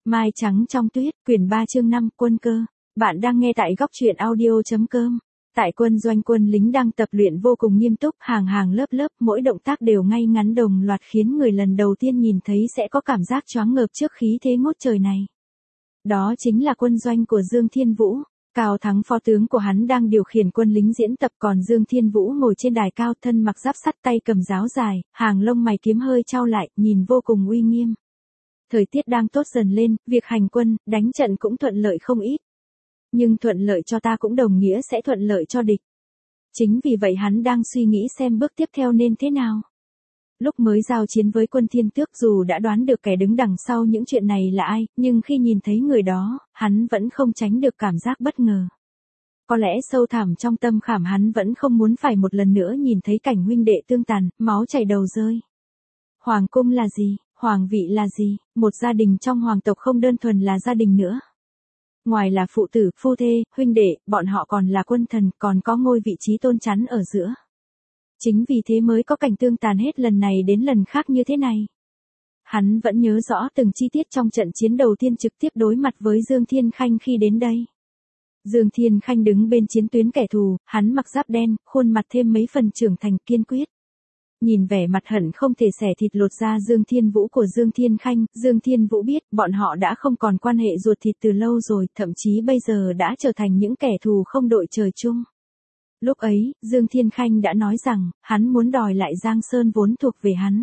Mai trắng trong tuyết, quyển 3 chương 5, quân cơ. Bạn đang nghe tại góc truyện audio.com. Tại quân doanh, quân lính đang tập luyện vô cùng nghiêm túc, hàng hàng lớp lớp, mỗi động tác đều ngay ngắn đồng loạt khiến người lần đầu tiên nhìn thấy sẽ có cảm giác choáng ngợp trước khí thế ngút trời này. Đó chính là quân doanh của Dương Thiên Vũ. Cao Thắng phó tướng của hắn đang điều khiển quân lính diễn tập, còn Dương Thiên Vũ ngồi trên đài cao, thân mặc giáp sắt, tay cầm giáo dài, hàng lông mày kiếm hơi chau lại, nhìn vô cùng uy nghiêm. Thời tiết đang tốt dần lên, việc hành quân, đánh trận cũng thuận lợi không ít. Nhưng thuận lợi cho ta cũng đồng nghĩa sẽ thuận lợi cho địch. Chính vì vậy hắn đang suy nghĩ xem bước tiếp theo nên thế nào. Lúc mới giao chiến với quân Thiên Tước, dù đã đoán được kẻ đứng đằng sau những chuyện này là ai, nhưng khi nhìn thấy người đó, hắn vẫn không tránh được cảm giác bất ngờ. Có lẽ sâu thẳm trong tâm khảm hắn vẫn không muốn phải một lần nữa nhìn thấy cảnh huynh đệ tương tàn, máu chảy đầu rơi. Hoàng cung là gì? Hoàng vị là gì? Một gia đình trong hoàng tộc không đơn thuần là gia đình nữa. Ngoài là phụ tử, phu thê, huynh đệ, bọn họ còn là quân thần, còn có ngôi vị trí tôn chắn ở giữa. Chính vì thế mới có cảnh tương tàn hết lần này đến lần khác như thế này. Hắn vẫn nhớ rõ từng chi tiết trong trận chiến đầu tiên trực tiếp đối mặt với Dương Thiên Khanh khi đến đây. Dương Thiên Khanh đứng bên chiến tuyến kẻ thù, hắn mặc giáp đen, khuôn mặt thêm mấy phần trưởng thành kiên quyết. Nhìn vẻ mặt hận không thể xẻ thịt lột da Dương Thiên Vũ của Dương Thiên Khanh, Dương Thiên Vũ biết bọn họ đã không còn quan hệ ruột thịt từ lâu rồi, thậm chí bây giờ đã trở thành những kẻ thù không đội trời chung. Lúc ấy, Dương Thiên Khanh đã nói rằng, hắn muốn đòi lại Giang Sơn vốn thuộc về hắn.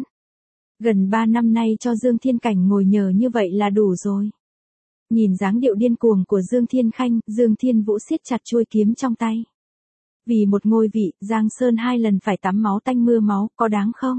Gần 3 năm nay cho Dương Thiên Cảnh ngồi nhờ như vậy là đủ rồi. Nhìn dáng điệu điên cuồng của Dương Thiên Khanh, Dương Thiên Vũ siết chặt chuôi kiếm trong tay. Vì một ngôi vị, Giang Sơn 2 lần phải tắm máu tanh mưa máu, có đáng không?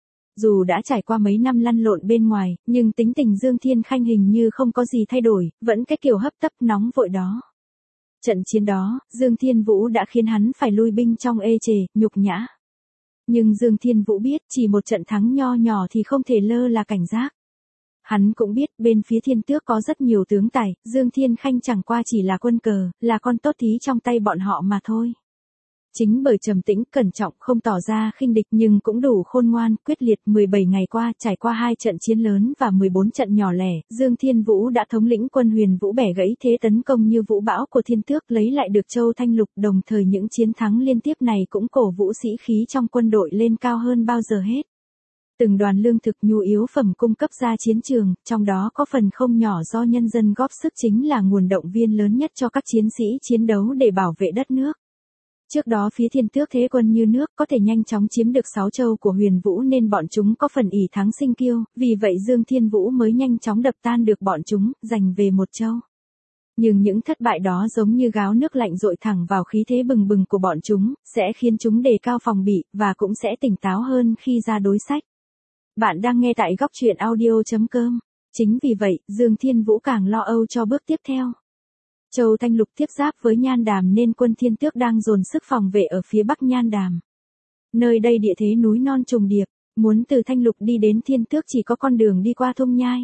Dù đã trải qua mấy năm lăn lộn bên ngoài, nhưng tính tình Dương Thiên Khanh hình như không có gì thay đổi, vẫn cái kiểu hấp tấp nóng vội đó. Trận chiến đó, Dương Thiên Vũ đã khiến hắn phải lui binh trong ê chề, nhục nhã. Nhưng Dương Thiên Vũ biết, chỉ một trận thắng nho nhỏ thì không thể lơ là cảnh giác. Hắn cũng biết, bên phía Thiên Tước có rất nhiều tướng tài, Dương Thiên Khanh chẳng qua chỉ là quân cờ, là con tốt thí trong tay bọn họ mà thôi. Chính bởi trầm tĩnh, cẩn trọng, không tỏ ra khinh địch nhưng cũng đủ khôn ngoan, quyết liệt. 17 ngày qua, trải qua 2 trận chiến lớn và 14 trận nhỏ lẻ, Dương Thiên Vũ đã thống lĩnh quân Huyền Vũ bẻ gãy thế tấn công như vũ bão của Thiên Tước, lấy lại được Châu Thanh Lục, đồng thời những chiến thắng liên tiếp này cũng cổ vũ sĩ khí trong quân đội lên cao hơn bao giờ hết. Từng đoàn lương thực nhu yếu phẩm cung cấp ra chiến trường, trong đó có phần không nhỏ do nhân dân góp sức, chính là nguồn động viên lớn nhất cho các chiến sĩ chiến đấu để bảo vệ đất nước. Trước đó phía Thiên Tước thế quân như nước, có thể nhanh chóng chiếm được 6 châu của Huyền Vũ nên bọn chúng có phần ỷ thắng sinh kiêu, vì vậy Dương Thiên Vũ mới nhanh chóng đập tan được bọn chúng, giành về 1 châu. Nhưng những thất bại đó giống như gáo nước lạnh dội thẳng vào khí thế bừng bừng của bọn chúng, sẽ khiến chúng đề cao phòng bị, và cũng sẽ tỉnh táo hơn khi ra đối sách. Bạn đang nghe tại góc truyện audio.com. Chính vì vậy, Dương Thiên Vũ càng lo âu cho bước tiếp theo. Châu Thanh Lục tiếp giáp với Nhan Đàm nên quân Thiên Tước đang dồn sức phòng vệ ở phía bắc Nhan Đàm. Nơi đây địa thế núi non trùng điệp, muốn từ Thanh Lục đi đến Thiên Tước chỉ có con đường đi qua thung nhai.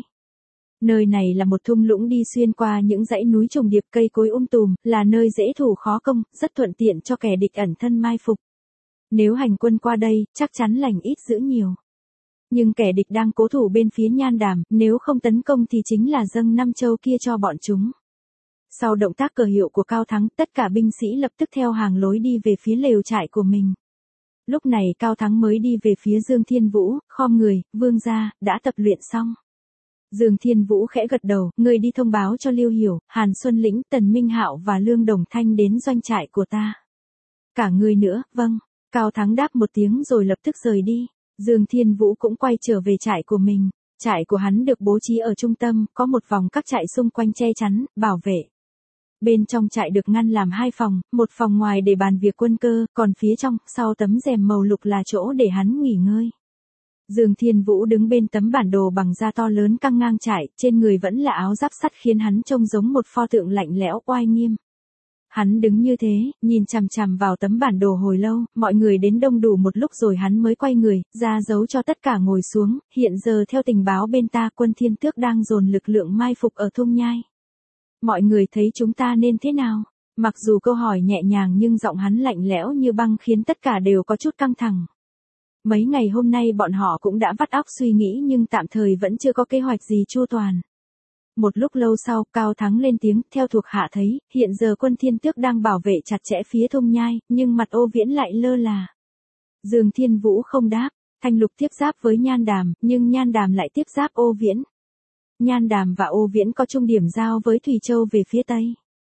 Nơi này là một thung lũng đi xuyên qua những dãy núi trùng điệp, cây cối tùm, là nơi dễ thủ khó công, rất thuận tiện cho kẻ địch ẩn thân mai phục. Nếu hành quân qua đây, chắc chắn lành ít dữ nhiều. Nhưng kẻ địch đang cố thủ bên phía Nhan Đàm, nếu không tấn công thì chính là dâng 5 châu kia cho bọn chúng. Sau động tác cờ hiệu của Cao Thắng, tất cả binh sĩ lập tức theo hàng lối đi về phía lều trại của mình. Lúc này Cao Thắng mới đi về phía Dương Thiên Vũ, khom người, vương gia, đã tập luyện xong. Dương Thiên Vũ khẽ gật đầu, người đi thông báo cho Lưu Hiểu, Hàn Xuân Lĩnh, Tần Minh Hạo và Lương Đồng Thanh đến doanh trại của ta. Cả người nữa, vâng. Cao Thắng đáp một tiếng rồi lập tức rời đi. Dương Thiên Vũ cũng quay trở về trại của mình. Trại của hắn được bố trí ở trung tâm, có một vòng các trại xung quanh che chắn, bảo vệ. Bên trong trại được ngăn làm 2 phòng, một phòng ngoài để bàn việc quân cơ, còn phía trong, sau tấm rèm màu lục là chỗ để hắn nghỉ ngơi. Dương Thiên Vũ đứng bên tấm bản đồ bằng da to lớn căng ngang trại, trên người vẫn là áo giáp sắt khiến hắn trông giống một pho tượng lạnh lẽo oai nghiêm. Hắn đứng như thế, nhìn chằm chằm vào tấm bản đồ hồi lâu, mọi người đến đông đủ một lúc rồi hắn mới quay người, ra dấu cho tất cả ngồi xuống. Hiện giờ theo tình báo bên ta, quân Thiên Tước đang dồn lực lượng mai phục ở thung nhai. Mọi người thấy chúng ta nên thế nào? Mặc dù câu hỏi nhẹ nhàng nhưng giọng hắn lạnh lẽo như băng khiến tất cả đều có chút căng thẳng. Mấy ngày hôm nay bọn họ cũng đã vắt óc suy nghĩ nhưng tạm thời vẫn chưa có kế hoạch gì chu toàn. Một lúc lâu sau, Cao Thắng lên tiếng, theo thuộc hạ thấy, hiện giờ quân Thiên Tước đang bảo vệ chặt chẽ phía Thung Nhai, nhưng mặt Ô Viễn lại lơ là. Dương Thiên Vũ không đáp, Thanh Lục tiếp giáp với Nhan Đàm, nhưng Nhan Đàm lại tiếp giáp Ô Viễn. Nhan Đàm và Ô Viễn có chung điểm giao với Thủy Châu về phía Tây.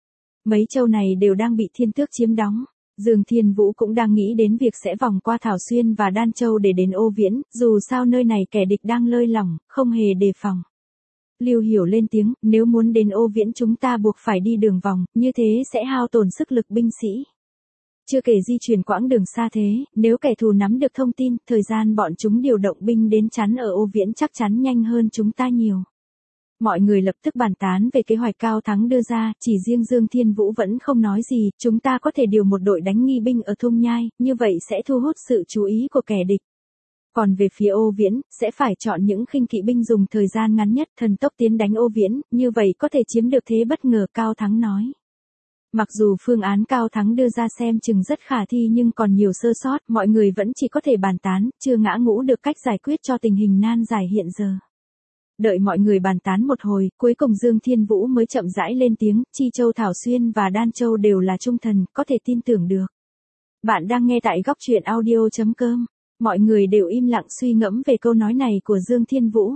Mấy châu này đều đang bị Thiên Tước chiếm đóng. Dương Thiên Vũ cũng đang nghĩ đến việc sẽ vòng qua Thảo Xuyên và Đan Châu để đến Ô Viễn, dù sao nơi này kẻ địch đang lơi lỏng, không hề đề phòng. Lưu Hiểu lên tiếng, nếu muốn đến Ô Viễn chúng ta buộc phải đi đường vòng, như thế sẽ hao tổn sức lực binh sĩ. Chưa kể di chuyển quãng đường xa thế, nếu kẻ thù nắm được thông tin, thời gian bọn chúng điều động binh đến chắn ở Ô Viễn chắc chắn nhanh hơn chúng ta nhiều. Mọi người lập tức bàn tán về kế hoạch Cao Thắng đưa ra, chỉ riêng Dương Thiên Vũ vẫn không nói gì, chúng ta có thể điều một đội đánh nghi binh ở Thung Nhai, như vậy sẽ thu hút sự chú ý của kẻ địch. Còn về phía Ô Viễn, sẽ phải chọn những khinh kỵ binh dùng thời gian ngắn nhất thần tốc tiến đánh Ô Viễn, như vậy có thể chiếm được thế bất ngờ, Cao Thắng nói. Mặc dù phương án Cao Thắng đưa ra xem chừng rất khả thi nhưng còn nhiều sơ sót, mọi người vẫn chỉ có thể bàn tán, chưa ngã ngũ được cách giải quyết cho tình hình nan giải hiện giờ. Đợi mọi người bàn tán một hồi, cuối cùng Dương Thiên Vũ mới chậm rãi lên tiếng, Chi Châu Thảo Xuyên và Đan Châu đều là trung thần, có thể tin tưởng được. Bạn đang nghe tại góc truyện audio.com. Mọi người đều im lặng suy ngẫm về câu nói này của Dương Thiên Vũ.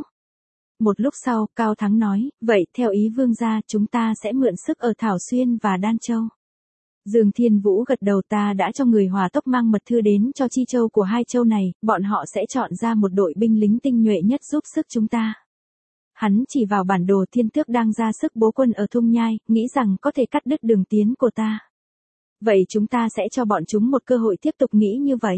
Một lúc sau, Cao Thắng nói, vậy theo ý vương gia chúng ta sẽ mượn sức ở Thảo Xuyên và Đan Châu. Dương Thiên Vũ gật đầu, ta đã cho người Hòa Tốc mang mật thư đến cho Chi Châu của hai châu này, bọn họ sẽ chọn ra một đội binh lính tinh nhuệ nhất giúp sức chúng ta. Hắn chỉ vào bản đồ, Thiên Tước đang ra sức bố quân ở Thung Nhai, nghĩ rằng có thể cắt đứt đường tiến của ta. Vậy chúng ta sẽ cho bọn chúng một cơ hội tiếp tục nghĩ như vậy.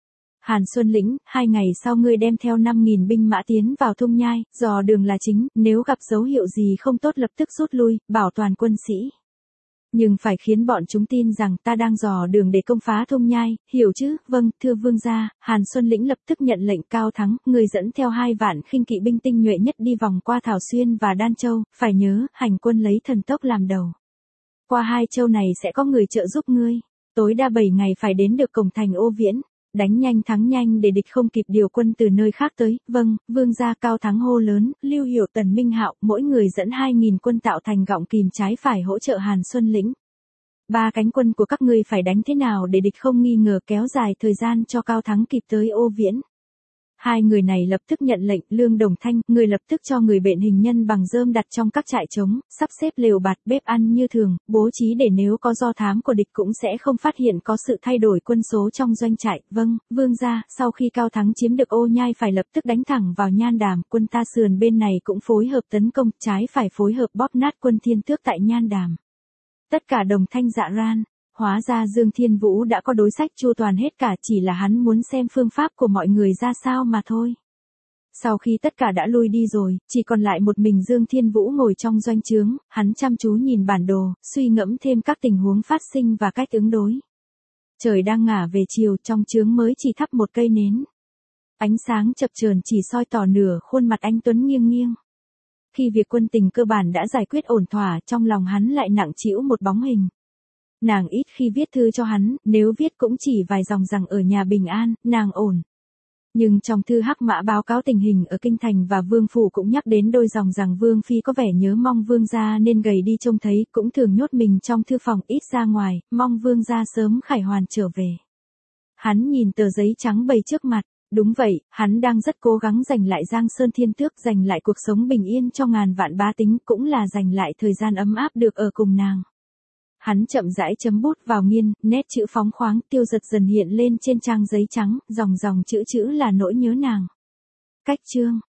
Hàn Xuân Lĩnh, 2 ngày sau ngươi đem theo 5.000 binh mã tiến vào Thung Nhai, dò đường là chính, nếu gặp dấu hiệu gì không tốt lập tức rút lui, bảo toàn quân sĩ. Nhưng phải khiến bọn chúng tin rằng ta đang dò đường để công phá Thung Nhai, hiểu chứ? Vâng, thưa vương gia. Hàn Xuân Lĩnh lập tức nhận lệnh. Cao Thắng, người dẫn theo 2 vạn khinh kỵ binh tinh nhuệ nhất đi vòng qua Thảo Xuyên và Đan Châu, phải nhớ, hành quân lấy thần tốc làm đầu. Qua 2 châu này sẽ có người trợ giúp ngươi, tối đa 7 ngày phải đến được cổng thành Ô Viễn. Đánh nhanh thắng nhanh để địch không kịp điều quân từ nơi khác tới. Vâng, vương gia. Cao Thắng hô lớn, Lưu Hiểu, Tần Minh Hạo, mỗi người dẫn 2.000 quân tạo thành gọng kìm trái phải hỗ trợ Hàn Xuân Lĩnh. 3 cánh quân của các ngươi phải đánh thế nào để địch không nghi ngờ, kéo dài thời gian cho Cao Thắng kịp tới Ô Viễn. 2 người này lập tức nhận lệnh. Lương Đồng Thanh, người lập tức cho người bệnh hình nhân bằng rơm đặt trong các trại trống, sắp xếp lều bạt bếp ăn như thường, bố trí để nếu có do thám của địch cũng sẽ không phát hiện có sự thay đổi quân số trong doanh trại. Vâng, vương gia. Sau khi Cao Thắng chiếm được Ô Nhai phải lập tức đánh thẳng vào Nhan Đàm, quân ta sườn bên này cũng phối hợp tấn công, trái phải phối hợp bóp nát quân Thiên Tước tại Nhan Đàm. Tất cả đồng thanh dạ ran. Hóa ra Dương Thiên Vũ đã có đối sách chu toàn hết cả, chỉ là hắn muốn xem phương pháp của mọi người ra sao mà thôi. Sau khi tất cả đã lui đi rồi, chỉ còn lại một mình Dương Thiên Vũ ngồi trong doanh trướng, hắn chăm chú nhìn bản đồ, suy ngẫm thêm các tình huống phát sinh và cách ứng đối. Trời đang ngả về chiều, trong trướng mới chỉ thắp một cây nến. Ánh sáng chập chờn chỉ soi tỏ nửa khuôn mặt anh tuấn nghiêng nghiêng. Khi việc quân tình cơ bản đã giải quyết ổn thỏa, trong lòng hắn lại nặng trĩu một bóng hình. Nàng ít khi viết thư cho hắn, nếu viết cũng chỉ vài dòng rằng ở nhà bình an, nàng ổn. Nhưng trong thư Hắc Mã báo cáo tình hình ở Kinh Thành và Vương Phủ cũng nhắc đến đôi dòng rằng Vương Phi có vẻ nhớ mong Vương gia nên gầy đi trông thấy, cũng thường nhốt mình trong thư phòng ít ra ngoài, mong Vương gia sớm khải hoàn trở về. Hắn nhìn tờ giấy trắng bày trước mặt, đúng vậy, hắn đang rất cố gắng giành lại Giang Sơn Thiên Tước, giành lại cuộc sống bình yên cho ngàn vạn bá tính, cũng là giành lại thời gian ấm áp được ở cùng nàng. Hắn chậm rãi chấm bút vào nghiên, nét chữ phóng khoáng, tiêu giật dần hiện lên trên trang giấy trắng, dòng dòng chữ chữ là nỗi nhớ nàng. Cách chương